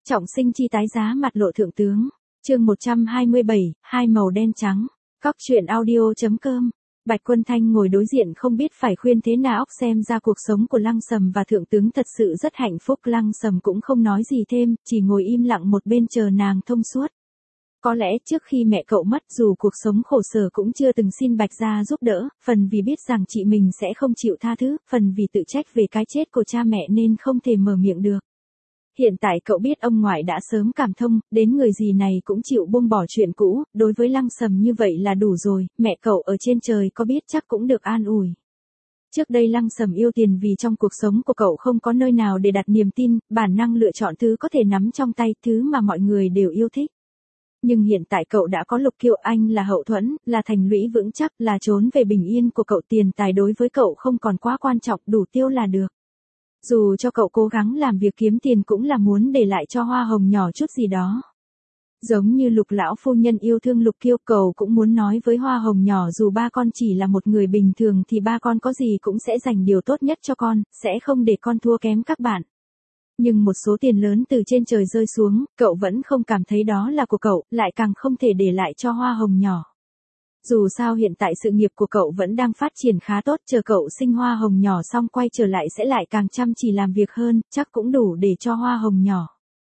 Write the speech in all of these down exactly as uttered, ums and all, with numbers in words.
Trọng sinh chi tái giá mặt lộ thượng tướng. Chương một trăm hai mươi bảy, hai màu đen trắng. Cóc truyện audio chấm com. Bạch Quân Thanh ngồi đối diện không biết phải khuyên thế nào, xem ra cuộc sống của Lăng Sầm và thượng tướng thật sự rất hạnh phúc. Lăng Sầm cũng không nói gì thêm, chỉ ngồi im lặng một bên chờ nàng thông suốt. Có lẽ trước khi mẹ cậu mất, dù cuộc sống khổ sở cũng chưa từng xin Bạch gia giúp đỡ, phần vì biết rằng chị mình sẽ không chịu tha thứ, phần vì tự trách về cái chết của cha mẹ nên không thể mở miệng được. Hiện tại cậu biết ông ngoại đã sớm cảm thông, đến người gì này cũng chịu buông bỏ chuyện cũ, đối với Lăng Sầm như vậy là đủ rồi, mẹ cậu ở trên trời có biết chắc cũng được an ủi. Trước đây Lăng Sầm yêu tiền vì trong cuộc sống của cậu không có nơi nào để đặt niềm tin, bản năng lựa chọn thứ có thể nắm trong tay, thứ mà mọi người đều yêu thích. Nhưng hiện tại cậu đã có Lục Kiêu, anh là hậu thuẫn, là thành lũy vững chắc, là trốn về bình yên của cậu. Tiền tài đối với cậu không còn quá quan trọng, đủ tiêu là được. Dù cho cậu cố gắng làm việc kiếm tiền cũng là muốn để lại cho Hoa Hồng nhỏ chút gì đó. Giống như Lục lão phu nhân yêu thương Lục Kiêu, cậu cũng muốn nói với Hoa Hồng nhỏ dù ba con chỉ là một người bình thường thì ba con có gì cũng sẽ dành điều tốt nhất cho con, sẽ không để con thua kém các bạn. Nhưng một số tiền lớn từ trên trời rơi xuống, cậu vẫn không cảm thấy đó là của cậu, lại càng không thể để lại cho Hoa Hồng nhỏ. Dù sao hiện tại sự nghiệp của cậu vẫn đang phát triển khá tốt, chờ cậu sinh Hoa Hồng nhỏ xong quay trở lại sẽ lại càng chăm chỉ làm việc hơn, chắc cũng đủ để cho Hoa Hồng nhỏ.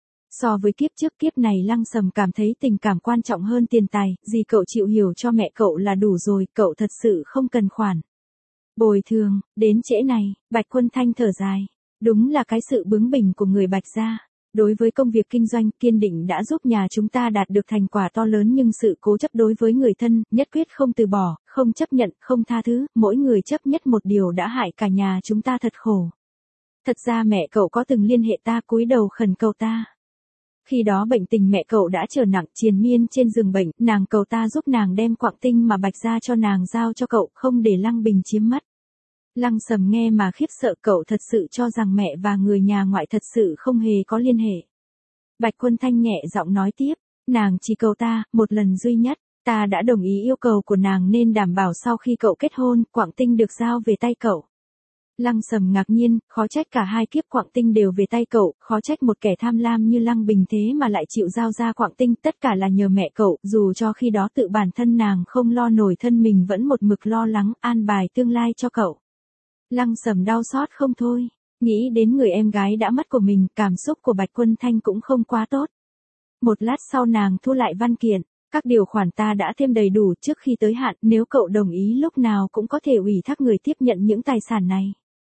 So với kiếp trước, kiếp này Lăng Sầm cảm thấy tình cảm quan trọng hơn tiền tài, gì cậu chịu hiểu cho mẹ cậu là đủ rồi, cậu thật sự không cần khoản bồi thường. Đến trễ này, Bạch Quân Thanh thở dài. Đúng là cái sự bướng bỉnh của người Bạch gia. Đối với công việc kinh doanh, kiên định đã giúp nhà chúng ta đạt được thành quả to lớn, nhưng sự cố chấp đối với người thân, nhất quyết không từ bỏ, không chấp nhận, không tha thứ, mỗi người chấp nhất một điều đã hại cả nhà chúng ta thật khổ. Thật ra mẹ cậu có từng liên hệ ta, cúi đầu khẩn cầu ta. Khi đó bệnh tình mẹ cậu đã trở nặng, triền miên trên giường bệnh, nàng cầu ta giúp nàng đem quặng tinh mà Bạch gia cho nàng giao cho cậu, không để Lăng Bình chiếm mất. Lăng Sầm nghe mà khiếp sợ, cậu thật sự cho rằng mẹ và người nhà ngoại thật sự không hề có liên hệ. Bạch Quân Thanh nhẹ giọng nói tiếp, nàng chỉ cầu ta, một lần duy nhất, ta đã đồng ý yêu cầu của nàng nên đảm bảo sau khi cậu kết hôn, quặng tinh được giao về tay cậu. Lăng Sầm ngạc nhiên, khó trách cả hai kiếp quặng tinh đều về tay cậu, khó trách một kẻ tham lam như Lăng Bình thế mà lại chịu giao ra quặng tinh, tất cả là nhờ mẹ cậu, dù cho khi đó tự bản thân nàng không lo nổi thân mình vẫn một mực lo lắng, an bài tương lai cho cậu. Lăng Sầm đau xót không thôi, nghĩ đến người em gái đã mất của mình, cảm xúc của Bạch Quân Thanh cũng không quá tốt. Một lát sau nàng thu lại văn kiện, các điều khoản ta đã thêm đầy đủ trước khi tới hạn, nếu cậu đồng ý lúc nào cũng có thể ủy thác người tiếp nhận những tài sản này.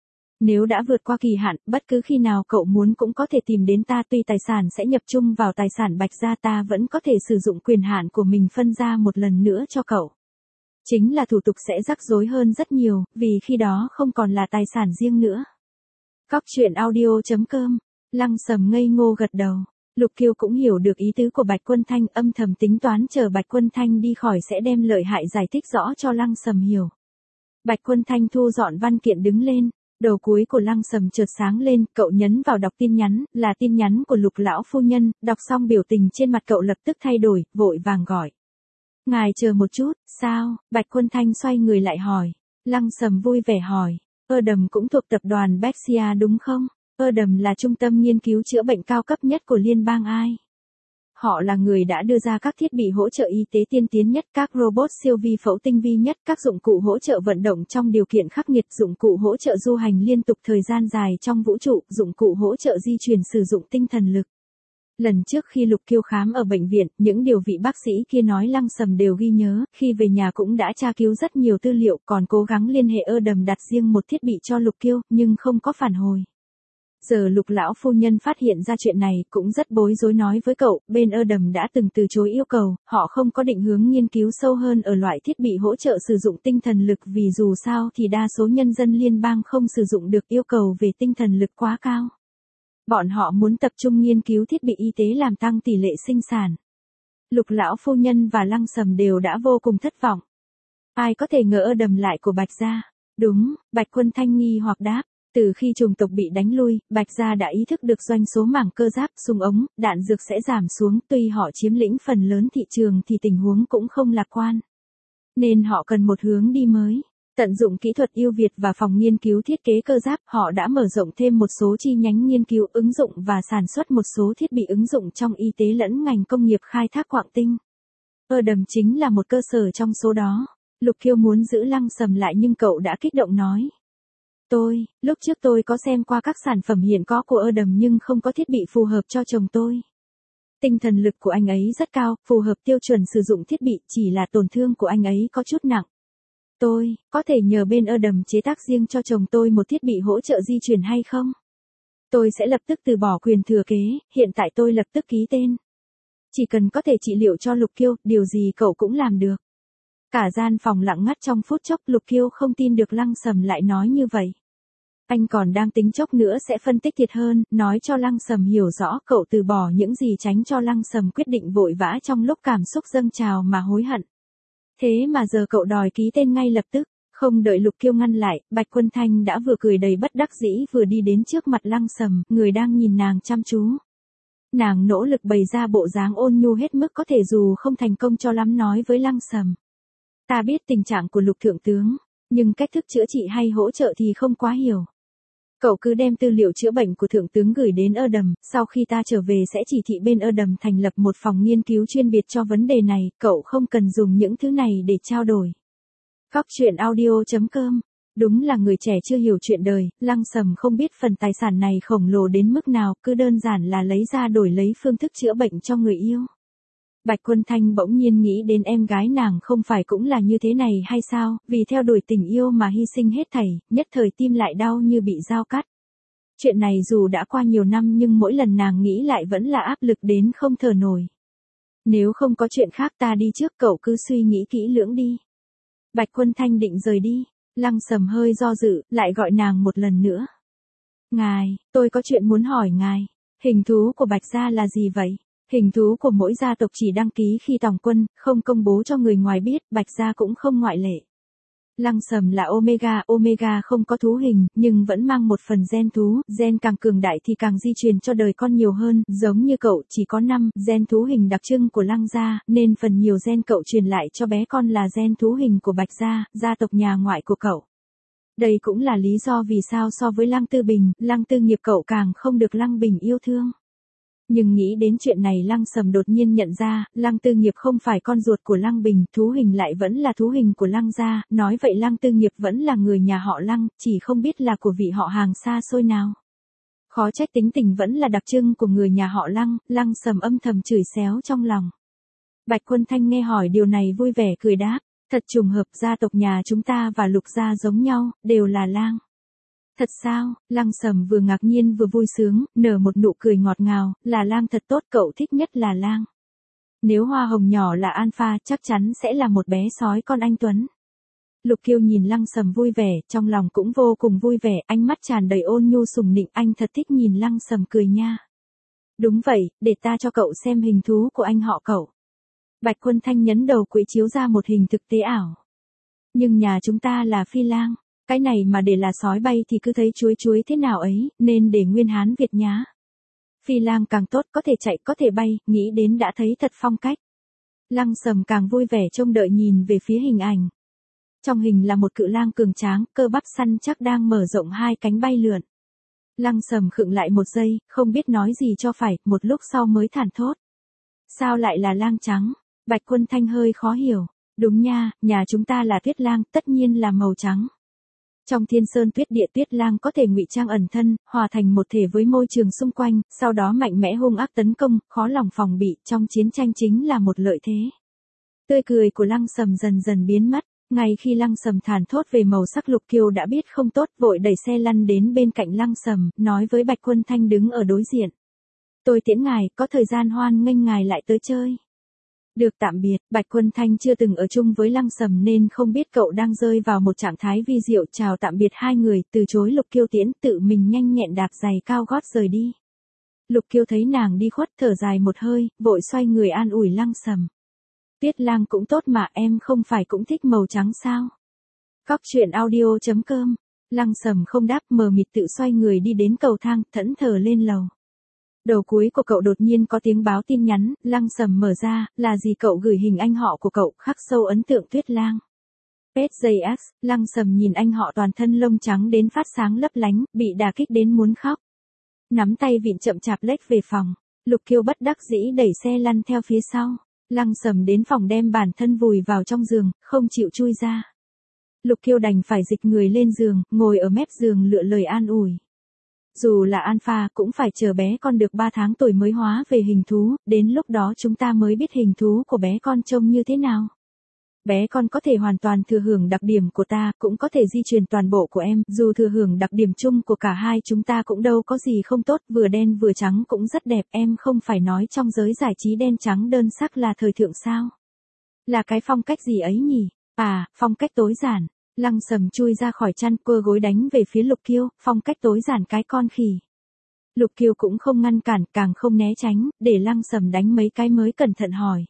Nếu đã vượt qua kỳ hạn, bất cứ khi nào cậu muốn cũng có thể tìm đến ta, tuy tài sản sẽ nhập chung vào tài sản Bạch gia, ta vẫn có thể sử dụng quyền hạn của mình phân ra một lần nữa cho cậu. Chính là thủ tục sẽ rắc rối hơn rất nhiều, vì khi đó không còn là tài sản riêng nữa. Cóc truyện audio chấm com. Lăng Sầm ngây ngô gật đầu. Lục Kiêu cũng hiểu được ý tứ của Bạch Quân Thanh, âm thầm tính toán chờ Bạch Quân Thanh đi khỏi sẽ đem lợi hại giải thích rõ cho Lăng Sầm hiểu. Bạch Quân Thanh thu dọn văn kiện đứng lên, đầu cuối của Lăng Sầm chợt sáng lên, cậu nhấn vào đọc tin nhắn, là tin nhắn của Lục lão phu nhân, đọc xong biểu tình trên mặt cậu lập tức thay đổi, vội vàng gọi. Ngài chờ một chút, sao? Bạch Quân Thanh xoay người lại hỏi. Lăng Sầm vui vẻ hỏi, Ơ Đầm cũng thuộc tập đoàn Bexia đúng không? Ơ Đầm là trung tâm nghiên cứu chữa bệnh cao cấp nhất của liên bang ai? Họ là người đã đưa ra các thiết bị hỗ trợ y tế tiên tiến nhất, các robot siêu vi phẫu tinh vi nhất, các dụng cụ hỗ trợ vận động trong điều kiện khắc nghiệt, dụng cụ hỗ trợ du hành liên tục thời gian dài trong vũ trụ, dụng cụ hỗ trợ di chuyển sử dụng tinh thần lực. Lần trước khi Lục Kiêu khám ở bệnh viện, những điều vị bác sĩ kia nói Lăng Sầm đều ghi nhớ, khi về nhà cũng đã tra cứu rất nhiều tư liệu, còn cố gắng liên hệ Ơ Đầm đặt riêng một thiết bị cho Lục Kiêu, nhưng không có phản hồi. Giờ Lục lão phu nhân phát hiện ra chuyện này, cũng rất bối rối nói với cậu, bên Ơ Đầm đã từng từ chối yêu cầu, họ không có định hướng nghiên cứu sâu hơn ở loại thiết bị hỗ trợ sử dụng tinh thần lực, vì dù sao thì đa số nhân dân liên bang không sử dụng được, yêu cầu về tinh thần lực quá cao. Bọn họ muốn tập trung nghiên cứu thiết bị y tế làm tăng tỷ lệ sinh sản. Lục lão phu nhân và Lăng Sầm đều đã vô cùng thất vọng. Ai có thể ngờ Ơ Đầm lại của Bạch gia? Đúng, Bạch Quân Thanh nghi hoặc đáp. Từ khi chủng tộc bị đánh lui, Bạch gia đã ý thức được doanh số mảng cơ giáp, súng ống, đạn dược sẽ giảm xuống, tuy họ chiếm lĩnh phần lớn thị trường thì tình huống cũng không lạc quan. Nên họ cần một hướng đi mới. Tận dụng kỹ thuật ưu việt và phòng nghiên cứu thiết kế cơ giáp, họ đã mở rộng thêm một số chi nhánh nghiên cứu ứng dụng và sản xuất một số thiết bị ứng dụng trong y tế lẫn ngành công nghiệp khai thác quặng tinh. Erdem chính là một cơ sở trong số đó. Lục Kiêu muốn giữ Lăng Sầm lại nhưng cậu đã kích động nói. Tôi, lúc trước tôi có xem qua các sản phẩm hiện có của Erdem nhưng không có thiết bị phù hợp cho chồng tôi. Tinh thần lực của anh ấy rất cao, phù hợp tiêu chuẩn sử dụng thiết bị, chỉ là tổn thương của anh ấy có chút nặng. Tôi, có thể nhờ bên Erdem chế tác riêng cho chồng tôi một thiết bị hỗ trợ di chuyển hay không? Tôi sẽ lập tức từ bỏ quyền thừa kế, hiện tại tôi lập tức ký tên. Chỉ cần có thể trị liệu cho Lục Kiêu, điều gì cậu cũng làm được. Cả gian phòng lặng ngắt trong phút chốc, Lục Kiêu không tin được Lăng Sầm lại nói như vậy. Anh còn đang tính chốc nữa sẽ phân tích thiệt hơn, nói cho Lăng Sầm hiểu rõ cậu từ bỏ những gì tránh cho Lăng Sầm quyết định vội vã trong lúc cảm xúc dâng trào mà hối hận. Thế mà giờ cậu đòi ký tên ngay lập tức, không đợi Lục Kiêu ngăn lại, Bạch Quân Thanh đã vừa cười đầy bất đắc dĩ vừa đi đến trước mặt Lăng Sầm, người đang nhìn nàng chăm chú. Nàng nỗ lực bày ra bộ dáng ôn nhu hết mức có thể dù không thành công cho lắm nói với Lăng Sầm. Ta biết tình trạng của Lục Thượng tướng, nhưng cách thức chữa trị hay hỗ trợ thì không quá hiểu. Cậu cứ đem tư liệu chữa bệnh của Thượng tướng gửi đến Erdem, sau khi ta trở về sẽ chỉ thị bên Erdem thành lập một phòng nghiên cứu chuyên biệt cho vấn đề này, cậu không cần dùng những thứ này để trao đổi. Góc truyện audio chấm com. Đúng là người trẻ chưa hiểu chuyện đời, Lăng Sầm không biết phần tài sản này khổng lồ đến mức nào, cứ đơn giản là lấy ra đổi lấy phương thức chữa bệnh cho người yêu. Bạch Quân Thanh bỗng nhiên nghĩ đến em gái nàng không phải cũng là như thế này hay sao, vì theo đuổi tình yêu mà hy sinh hết thảy, nhất thời tim lại đau như bị dao cắt. Chuyện này dù đã qua nhiều năm nhưng mỗi lần nàng nghĩ lại vẫn là áp lực đến không thở nổi. Nếu không có chuyện khác ta đi trước, cậu cứ suy nghĩ kỹ lưỡng đi. Bạch Quân Thanh định rời đi, Lăng Sầm hơi do dự, lại gọi nàng một lần nữa. Ngài, tôi có chuyện muốn hỏi ngài, hình thú của Bạch gia là gì vậy? Hình thú của mỗi gia tộc chỉ đăng ký khi tòng quân, không công bố cho người ngoài biết, Bạch gia cũng không ngoại lệ. Lăng Sầm là Omega, Omega không có thú hình, nhưng vẫn mang một phần gen thú, gen càng cường đại thì càng di truyền cho đời con nhiều hơn, giống như cậu chỉ có năm gen thú hình đặc trưng của Lăng gia, nên phần nhiều gen cậu truyền lại cho bé con là gen thú hình của Bạch gia, gia tộc nhà ngoại của cậu. Đây cũng là lý do vì sao so với Lăng Tư Bình, Lăng Tư Nghiệp cậu càng không được Lăng Bình yêu thương. Nhưng nghĩ đến chuyện này Lăng Sầm đột nhiên nhận ra, Lăng Tư Nghiệp không phải con ruột của Lăng Bình, thú hình lại vẫn là thú hình của Lăng gia, nói vậy Lăng Tư Nghiệp vẫn là người nhà họ Lăng, chỉ không biết là của vị họ hàng xa xôi nào. Khó trách tính tình vẫn là đặc trưng của người nhà họ Lăng, Lăng Sầm âm thầm chửi xéo trong lòng. Bạch Quân Thanh nghe hỏi điều này vui vẻ cười đáp, thật trùng hợp, gia tộc nhà chúng ta và Lục gia giống nhau, đều là Lang. Thật sao? Lăng Sầm vừa ngạc nhiên vừa vui sướng, nở một nụ cười ngọt ngào, là Lang thật tốt, cậu thích nhất là Lang. Nếu hoa hồng nhỏ là alpha chắc chắn sẽ là một bé sói con anh Tuấn. Lục Kiêu nhìn Lăng Sầm vui vẻ, trong lòng cũng vô cùng vui vẻ, ánh mắt tràn đầy ôn nhu sùng nịnh, anh thật thích nhìn Lăng Sầm cười nha. Đúng vậy, để ta cho cậu xem hình thú của anh họ cậu. Bạch Quân Thanh nhấn đầu quỹ chiếu ra một hình thực tế ảo. Nhưng nhà chúng ta là phi lang. Cái này mà để là sói bay thì cứ thấy chuối chuối thế nào ấy, nên để nguyên Hán Việt nhá. Phi lang càng tốt, có thể chạy, có thể bay, nghĩ đến đã thấy thật phong cách. Lăng Sầm càng vui vẻ trông đợi nhìn về phía hình ảnh. Trong hình là một cự lang cường tráng, cơ bắp săn chắc đang mở rộng hai cánh bay lượn. Lăng Sầm khựng lại một giây, không biết nói gì cho phải, một lúc sau mới thản thốt. Sao lại là lang trắng? Bạch Quân Thanh hơi khó hiểu. Đúng nha, nhà chúng ta là tuyết lang, tất nhiên là màu trắng. Trong thiên sơn tuyết địa, tuyết lang có thể ngụy trang ẩn thân, hòa thành một thể với môi trường xung quanh, sau đó mạnh mẽ hung ác tấn công, khó lòng phòng bị, trong chiến tranh chính là một lợi thế. Tươi cười của Lăng Sầm dần dần biến mất, ngay khi Lăng Sầm thản thốt về màu sắc, Lục Kiêu đã biết không tốt, vội đẩy xe lăn đến bên cạnh Lăng Sầm, nói với Bạch Quân Thanh đứng ở đối diện. Tôi tiễn ngài, có thời gian hoan nghênh ngài lại tới chơi. Được tạm biệt, Bạch Quân Thanh chưa từng ở chung với Lăng Sầm nên không biết cậu đang rơi vào một trạng thái vi diệu, chào tạm biệt hai người, từ chối Lục Kiêu tiễn, tự mình nhanh nhẹn đạp giày cao gót rời đi. Lục Kiêu thấy nàng đi khuất thở dài một hơi, vội xoay người an ủi Lăng Sầm. Tuyết lang cũng tốt mà, em không phải cũng thích màu trắng sao? Góc truyện audio chấm com. Lăng Sầm không đáp, mờ mịt tự xoay người đi đến cầu thang, thẫn thờ lên lầu. Đầu cuối của cậu đột nhiên có tiếng báo tin nhắn, Lăng Sầm mở ra, là gì? Cậu gửi hình anh họ của cậu, khắc sâu ấn tượng Tuyết lang. ét gi ích, Lăng Sầm nhìn anh họ toàn thân lông trắng đến phát sáng lấp lánh, bị đả kích đến muốn khóc. Nắm tay vịn chậm chạp lếch về phòng, Lục Kiêu bất đắc dĩ đẩy xe lăn theo phía sau. Lăng Sầm đến phòng đem bản thân vùi vào trong giường, không chịu chui ra. Lục Kiêu đành phải dịch người lên giường, ngồi ở mép giường lựa lời an ủi. Dù là alpha cũng phải chờ bé con được ba tháng tuổi mới hóa về hình thú, đến lúc đó chúng ta mới biết hình thú của bé con trông như thế nào. Bé con có thể hoàn toàn thừa hưởng đặc điểm của ta, cũng có thể di truyền toàn bộ của em, dù thừa hưởng đặc điểm chung của cả hai chúng ta cũng đâu có gì không tốt, vừa đen vừa trắng cũng rất đẹp, em không phải nói trong giới giải trí đen trắng đơn sắc là thời thượng sao? Là cái phong cách gì ấy nhỉ? À, phong cách tối giản. Lăng Sầm chui ra khỏi chăn, quơ gối đánh về phía Lục Kiêu, phong cách tối giản cái con khỉ. Lục Kiêu cũng không ngăn cản, càng không né tránh, để Lăng Sầm đánh mấy cái mới cẩn thận hỏi.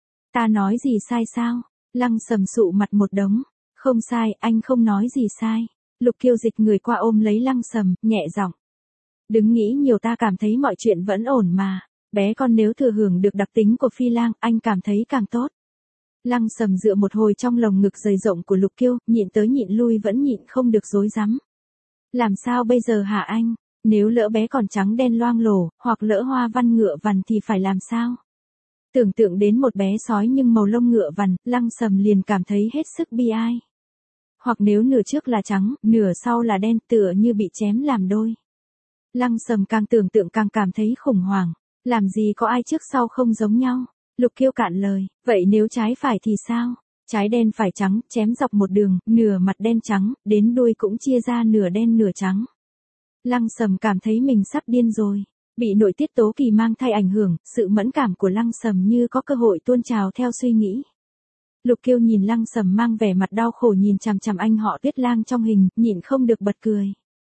Ta nói gì sai sao? Lăng Sầm sụ mặt một đống. Không sai, anh không nói gì sai. Lục Kiêu dịch người qua ôm lấy Lăng Sầm, nhẹ giọng. Đừng nghĩ nhiều, ta cảm thấy mọi chuyện vẫn ổn mà. Bé con nếu thừa hưởng được đặc tính của phi lang, anh cảm thấy càng tốt. Lăng Sầm dựa một hồi trong lồng ngực dày rộng của Lục Kiêu, nhịn tới nhịn lui vẫn nhịn không được rối rắm. Làm sao bây giờ hả anh? Nếu lỡ bé còn trắng đen loang lổ, hoặc lỡ hoa văn ngựa vằn thì phải làm sao? Tưởng tượng đến một bé sói nhưng màu lông ngựa vằn, Lăng Sầm liền cảm thấy hết sức bi ai. Hoặc nếu nửa trước là trắng, nửa sau là đen, tựa như bị chém làm đôi. Lăng Sầm càng tưởng tượng càng cảm thấy khủng hoảng. Làm gì có ai trước sau không giống nhau? Lục Kiêu cạn lời, vậy nếu trái phải thì sao? Trái đen phải trắng, chém dọc một đường, nửa mặt đen trắng, đến đuôi cũng chia ra nửa đen nửa trắng. Lăng Sầm cảm thấy mình sắp điên rồi. Bị nội tiết tố kỳ mang thai ảnh hưởng, sự mẫn cảm của Lăng Sầm như có cơ hội tuôn trào theo suy nghĩ. Lục Kiêu nhìn Lăng Sầm mang vẻ mặt đau khổ nhìn chằm chằm anh họ Tuyết Lang trong hình, nhịn không được bật cười.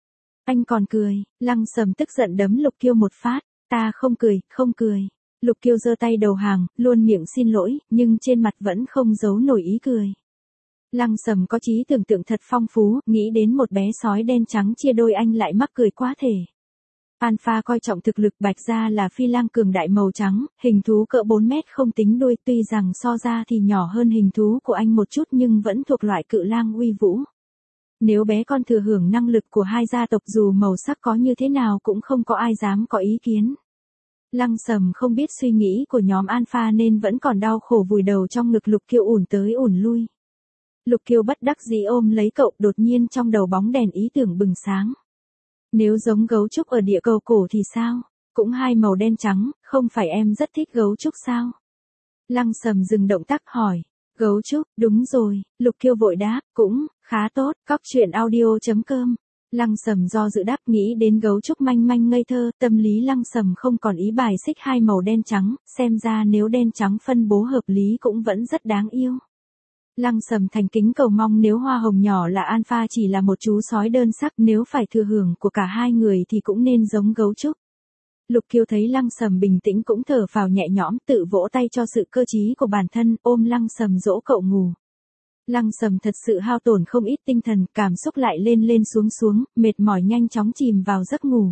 Anh còn cười? Lăng Sầm tức giận đấm Lục Kiêu một phát. Ta không cười, không cười. Lục Kiêu giơ tay đầu hàng, luôn miệng xin lỗi, nhưng trên mặt vẫn không giấu nổi ý cười. Lăng Sầm có trí tưởng tượng thật phong phú, nghĩ đến một bé sói đen trắng chia đôi anh lại mắc cười quá thể. Alpha coi trọng thực lực, Bạch Gia là phi lang cường đại màu trắng, hình thú cỡ bốn mét không tính đuôi, tuy rằng so ra thì nhỏ hơn hình thú của anh một chút nhưng vẫn thuộc loại cự lang uy vũ. Nếu bé con thừa hưởng năng lực của hai gia tộc dù màu sắc có như thế nào cũng không có ai dám có ý kiến. Lăng Sầm không biết suy nghĩ của nhóm Alpha nên vẫn còn đau khổ vùi đầu trong ngực Lục Kiêu ủn tới ủn lui. Lục Kiêu bất đắc dĩ ôm lấy cậu, đột nhiên trong đầu bóng đèn ý tưởng bừng sáng. Nếu giống gấu trúc ở địa cầu cổ thì sao? Cũng hai màu đen trắng, không phải em rất thích gấu trúc sao? Lăng Sầm dừng động tác hỏi. Gấu trúc, đúng rồi, Lục Kiêu vội đáp, cũng, khá tốt, cóc truyện audio chấm com. Lăng Sầm do dự đáp, nghĩ đến gấu trúc manh manh ngây thơ, tâm lý Lăng Sầm không còn ý bài xích hai màu đen trắng, xem ra nếu đen trắng phân bố hợp lý cũng vẫn rất đáng yêu. Lăng Sầm thành kính cầu mong nếu hoa hồng nhỏ là alpha chỉ là một chú sói đơn sắc, nếu phải thừa hưởng của cả hai người thì cũng nên giống gấu trúc. Lục Kiêu thấy Lăng Sầm bình tĩnh cũng thở phào nhẹ nhõm, tự vỗ tay cho sự cơ trí của bản thân, ôm Lăng Sầm dỗ cậu ngủ. Lăng Sầm thật sự hao tổn không ít tinh thần, cảm xúc lại lên lên xuống xuống, mệt mỏi nhanh chóng chìm vào giấc ngủ.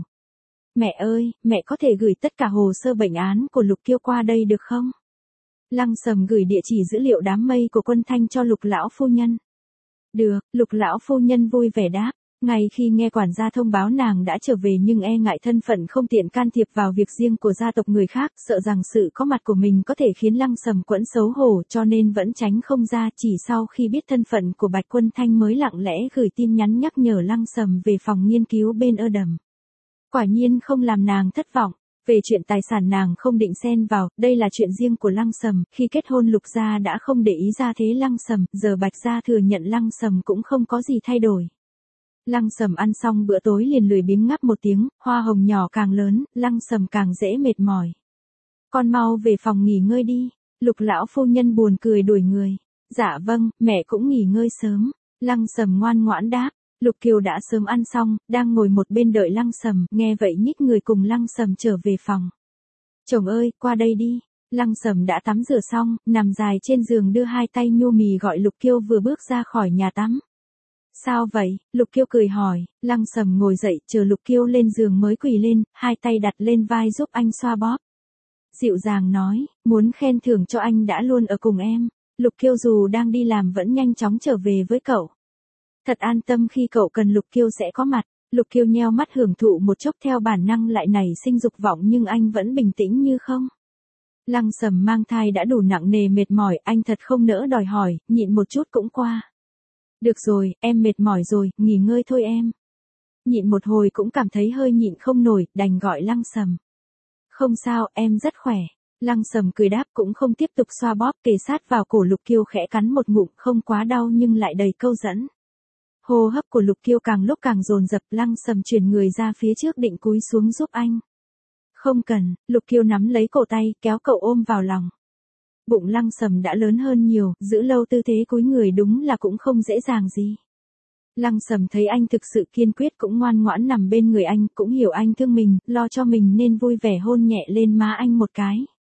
Mẹ ơi, mẹ có thể gửi tất cả hồ sơ bệnh án của Lục Kiêu qua đây được không? Lăng Sầm gửi địa chỉ dữ liệu đám mây của Quân Thanh cho Lục lão phu nhân. Được, Lục lão phu nhân vui vẻ đáp. Ngay khi nghe quản gia thông báo nàng đã trở về nhưng e ngại thân phận không tiện can thiệp vào việc riêng của gia tộc người khác, sợ rằng sự có mặt của mình có thể khiến Lăng Sầm quẫn xấu hổ cho nên vẫn tránh không ra, chỉ sau khi biết thân phận của Bạch Quân Thanh mới lặng lẽ gửi tin nhắn nhắc nhở Lăng Sầm về phòng nghiên cứu bên ơ đầm. Quả nhiên không làm nàng thất vọng. Về chuyện tài sản nàng không định xen vào, đây là chuyện riêng của Lăng Sầm, khi kết hôn Lục gia đã không để ý ra thế Lăng Sầm, giờ Bạch gia thừa nhận Lăng Sầm cũng không có gì thay đổi. Lăng Sầm ăn xong bữa tối liền lười biếng ngáp một tiếng, hoa hồng nhỏ càng lớn, Lăng Sầm càng dễ mệt mỏi. Con mau về phòng nghỉ ngơi đi, Lục lão phu nhân buồn cười đuổi người. Dạ vâng, mẹ cũng nghỉ ngơi sớm. Lăng Sầm ngoan ngoãn đáp. Lục Kiều đã sớm ăn xong, đang ngồi một bên đợi Lăng Sầm, nghe vậy nhích người cùng Lăng Sầm trở về phòng. Chồng ơi, qua đây đi. Lăng Sầm đã tắm rửa xong, nằm dài trên giường đưa hai tay nhu mì gọi Lục Kiêu vừa bước ra khỏi nhà tắm. Sao vậy? Lục Kiêu cười hỏi. Lăng Sầm ngồi dậy, chờ Lục Kiêu lên giường mới quỳ lên, hai tay đặt lên vai giúp anh xoa bóp. Dịu dàng nói, muốn khen thưởng cho anh đã luôn ở cùng em. Lục Kiêu dù đang đi làm vẫn nhanh chóng trở về với cậu. Thật an tâm khi cậu cần Lục Kiêu sẽ có mặt. Lục Kiêu nheo mắt hưởng thụ một chốc, theo bản năng lại nảy sinh dục vọng nhưng anh vẫn bình tĩnh như không. Lăng Sầm mang thai đã đủ nặng nề mệt mỏi, anh thật không nỡ đòi hỏi, nhịn một chút cũng qua. Được rồi, em mệt mỏi rồi, nghỉ ngơi thôi em. Nhịn một hồi cũng cảm thấy hơi nhịn không nổi, đành gọi Lăng Sầm. Không sao, em rất khỏe. Lăng Sầm cười đáp cũng không tiếp tục xoa bóp, kề sát vào cổ Lục Kiêu khẽ cắn một ngụm, không quá đau nhưng lại đầy câu dẫn. Hô hấp của Lục Kiêu càng lúc càng dồn dập, Lăng Sầm chuyển người ra phía trước định cúi xuống giúp anh. Không cần, Lục Kiêu nắm lấy cổ tay, kéo cậu ôm vào lòng. Bụng Lăng Sầm đã lớn hơn nhiều, giữ lâu tư thế cúi người đúng là cũng không dễ dàng gì. Lăng Sầm thấy anh thực sự kiên quyết cũng ngoan ngoãn nằm bên người anh, cũng hiểu anh thương mình, lo cho mình nên vui vẻ hôn nhẹ lên má anh một cái.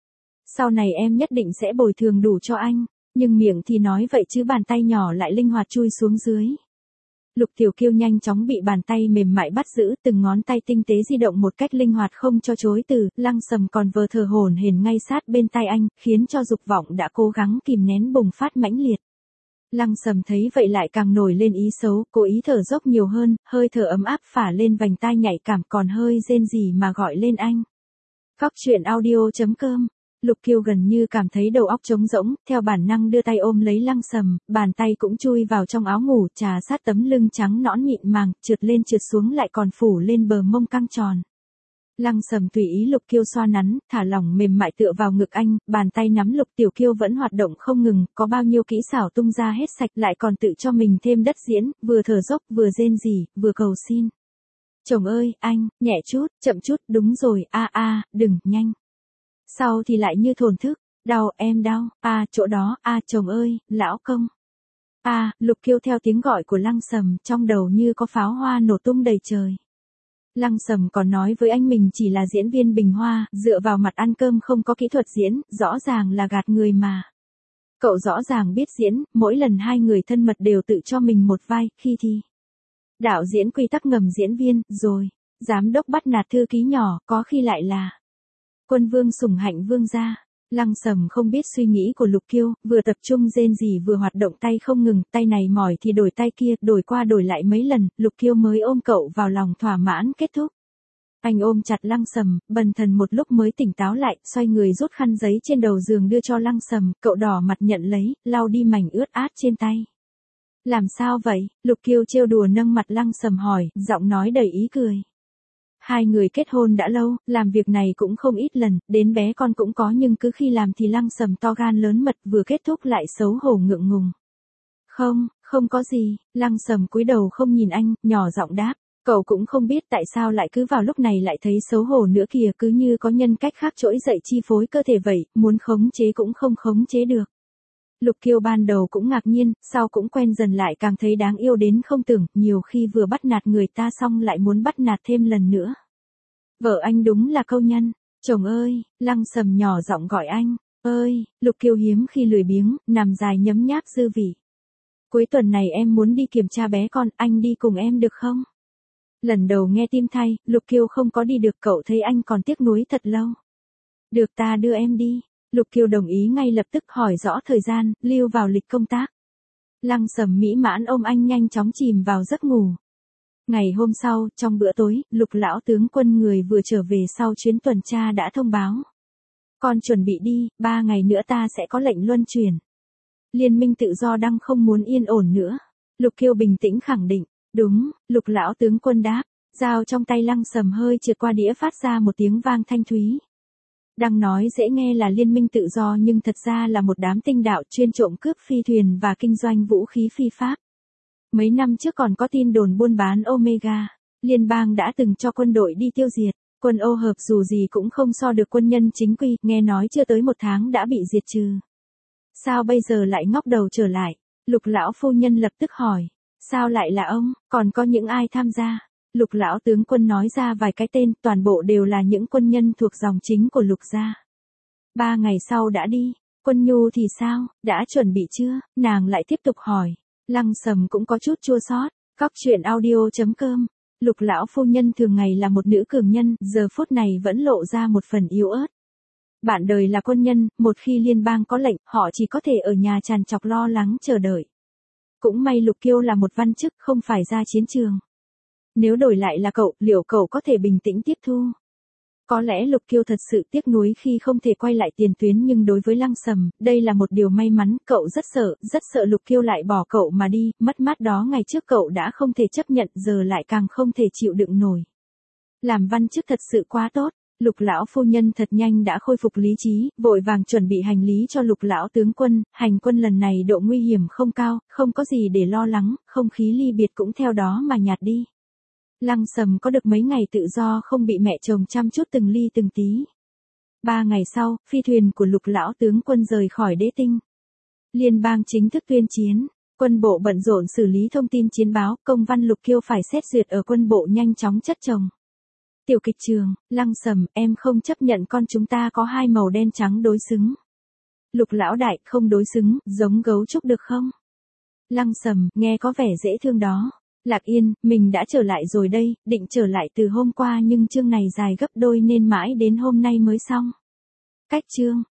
Sau này em nhất định sẽ bồi thường đủ cho anh, nhưng miệng thì nói vậy chứ bàn tay nhỏ lại linh hoạt chui xuống dưới. Lục Tiểu Kiêu nhanh chóng bị bàn tay mềm mại bắt giữ, từng ngón tay tinh tế di động một cách linh hoạt không cho chối từ, Lăng Sầm còn vờ thờ hổn hển ngay sát bên tai anh, khiến cho dục vọng đã cố gắng kìm nén bùng phát mãnh liệt. Lăng Sầm thấy vậy lại càng nổi lên ý xấu, cố ý thở dốc nhiều hơn, hơi thở ấm áp phả lên vành tai nhạy cảm, còn hơi rên rỉ mà gọi lên anh. Cóc truyện audio chấm com. Lục Kiêu gần như cảm thấy đầu óc trống rỗng, theo bản năng đưa tay ôm lấy Lăng Sầm, bàn tay cũng chui vào trong áo ngủ, trà sát tấm lưng trắng nõn mịn màng, trượt lên trượt xuống lại còn phủ lên bờ mông căng tròn. Lăng Sầm tùy ý Lục Kiêu xoa nắn, thả lỏng mềm mại tựa vào ngực anh, bàn tay nắm Lục Tiểu Kiêu vẫn hoạt động không ngừng, có bao nhiêu kỹ xảo tung ra hết sạch, lại còn tự cho mình thêm đất diễn, vừa thở dốc, vừa rên rỉ, vừa cầu xin. Chồng ơi, anh, nhẹ chút, chậm chút, đúng rồi, a a, đừng, nhanh. Sau thì lại như thổn thức, đau, em đau, a chỗ đó, a chồng ơi, lão công. A, Lục Kiêu theo tiếng gọi của Lăng Sầm, trong đầu như có pháo hoa nổ tung đầy trời. Lăng Sầm còn nói với anh mình chỉ là diễn viên bình hoa, dựa vào mặt ăn cơm không có kỹ thuật diễn, rõ ràng là gạt người mà. Cậu rõ ràng biết diễn, mỗi lần hai người thân mật đều tự cho mình một vai, khi thì đạo diễn quy tắc ngầm diễn viên, rồi, giám đốc bắt nạt thư ký nhỏ, có khi lại là quân vương sủng hạnh vương gia. Lăng Sầm không biết suy nghĩ của Lục Kiêu, vừa tập trung rên rỉ vừa hoạt động tay không ngừng, tay này mỏi thì đổi tay kia, đổi qua đổi lại mấy lần, Lục Kiêu mới ôm cậu vào lòng thỏa mãn kết thúc. Anh ôm chặt Lăng Sầm, bần thần một lúc mới tỉnh táo lại, xoay người rút khăn giấy trên đầu giường đưa cho Lăng Sầm, cậu đỏ mặt nhận lấy, lau đi mảnh ướt át trên tay. Làm sao vậy? Lục Kiêu trêu đùa nâng mặt Lăng Sầm hỏi, giọng nói đầy ý cười. Hai người kết hôn đã lâu, làm việc này cũng không ít lần, đến bé con cũng có nhưng cứ khi làm thì Lăng Sầm to gan lớn mật, vừa kết thúc lại xấu hổ ngượng ngùng. Không, không có gì, Lăng Sầm cúi đầu không nhìn anh, nhỏ giọng đáp, cậu cũng không biết tại sao lại cứ vào lúc này lại thấy xấu hổ nữa kìa, cứ như có nhân cách khác trỗi dậy chi phối cơ thể vậy, muốn khống chế cũng không khống chế được. Lục Kiêu ban đầu cũng ngạc nhiên, sau cũng quen dần lại càng thấy đáng yêu đến không tưởng, nhiều khi vừa bắt nạt người ta xong lại muốn bắt nạt thêm lần nữa. Vợ anh đúng là câu nhân, chồng ơi, Lăng Sầm nhỏ giọng gọi anh, ơi, Lục Kiêu hiếm khi lười biếng, nằm dài nhấm nháp dư vị. Cuối tuần này em muốn đi kiểm tra bé con, anh đi cùng em được không? Lần đầu nghe tim thay, Lục Kiêu không có đi được, cậu thấy anh còn tiếc nuối thật lâu. Được, ta đưa em đi. Lục Kiêu đồng ý ngay lập tức, hỏi rõ thời gian, lưu vào lịch công tác. Lăng Sầm mỹ mãn ôm anh nhanh chóng chìm vào giấc ngủ. Ngày hôm sau, trong bữa tối, Lục lão tướng quân người vừa trở về sau chuyến tuần tra đã thông báo. Con chuẩn bị đi, ba ngày nữa ta sẽ có lệnh luân chuyển. Liên minh tự do đang không muốn yên ổn nữa. Lục Kiêu bình tĩnh khẳng định, đúng, Lục lão tướng quân đáp, dao trong tay Lăng Sầm hơi trượt qua đĩa phát ra một tiếng vang thanh thúy. Đang nói dễ nghe là liên minh tự do nhưng thật ra là một đám tinh đạo chuyên trộm cướp phi thuyền và kinh doanh vũ khí phi pháp. Mấy năm trước còn có tin đồn buôn bán Omega, liên bang đã từng cho quân đội đi tiêu diệt, quân ô hợp dù gì cũng không so được quân nhân chính quy, nghe nói chưa tới một tháng đã bị diệt trừ. Sao bây giờ lại ngóc đầu trở lại? Lục lão phu nhân lập tức hỏi, sao lại là ông, còn có những ai tham gia? Lục lão tướng quân nói ra vài cái tên, toàn bộ đều là những quân nhân thuộc dòng chính của Lục gia. Ba ngày sau đã đi, Quân Nhu thì sao, đã chuẩn bị chưa? Nàng lại tiếp tục hỏi. Lăng Sầm cũng có chút chua xót. Cóc truyện audio chấm com. Lục lão phu nhân thường ngày là một nữ cường nhân, giờ phút này vẫn lộ ra một phần yếu ớt. Bạn đời là quân nhân, một khi liên bang có lệnh, họ chỉ có thể ở nhà trằn trọc lo lắng chờ đợi. Cũng may Lục Kiêu là một văn chức, không phải ra chiến trường. Nếu đổi lại là cậu, liệu cậu có thể bình tĩnh tiếp thu? Có lẽ Lục Kiêu thật sự tiếc nuối khi không thể quay lại tiền tuyến, nhưng đối với Lăng Sầm, đây là một điều may mắn. Cậu rất sợ, rất sợ Lục Kiêu lại bỏ cậu mà đi, mất mát đó ngày trước cậu đã không thể chấp nhận, giờ lại càng không thể chịu đựng nổi. Làm văn chức thật sự quá tốt. Lục lão phu nhân thật nhanh đã khôi phục lý trí, vội vàng chuẩn bị hành lý cho Lục lão tướng quân. Hành quân lần này độ nguy hiểm không cao, không có gì để lo lắng, không khí ly biệt cũng theo đó mà nhạt đi. Lăng Sầm có được mấy ngày tự do không bị mẹ chồng chăm chút từng ly từng tí. Ba ngày sau, phi thuyền của Lục lão tướng quân rời khỏi Đế Tinh. Liên bang chính thức tuyên chiến, quân bộ bận rộn xử lý thông tin chiến báo, công văn Lục Kiêu phải xét duyệt ở quân bộ nhanh chóng chất chồng. Tiểu kịch trường, Lăng Sầm, em không chấp nhận con chúng ta có hai màu đen trắng đối xứng. Lục lão đại, không đối xứng, giống gấu trúc được không? Lăng Sầm, nghe có vẻ dễ thương đó. Lạc Yên, mình đã trở lại rồi đây, định trở lại từ hôm qua nhưng chương này dài gấp đôi nên mãi đến hôm nay mới xong. Cách chương